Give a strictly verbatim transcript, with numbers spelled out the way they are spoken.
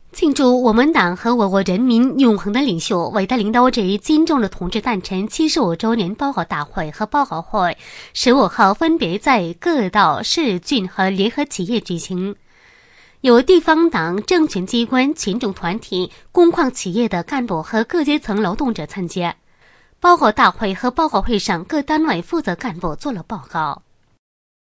庆祝我们党和我国人民永恒的领袖、伟大领导者金正日同志诞辰七十五周年报告大会和报告会，十五号分别在各道、市郡和联合企业举行。有地方党、政权机关、群众团体、工矿企业的干部和各阶层劳动者参加。报告大会和报告会上，各单位负责干部做了报告。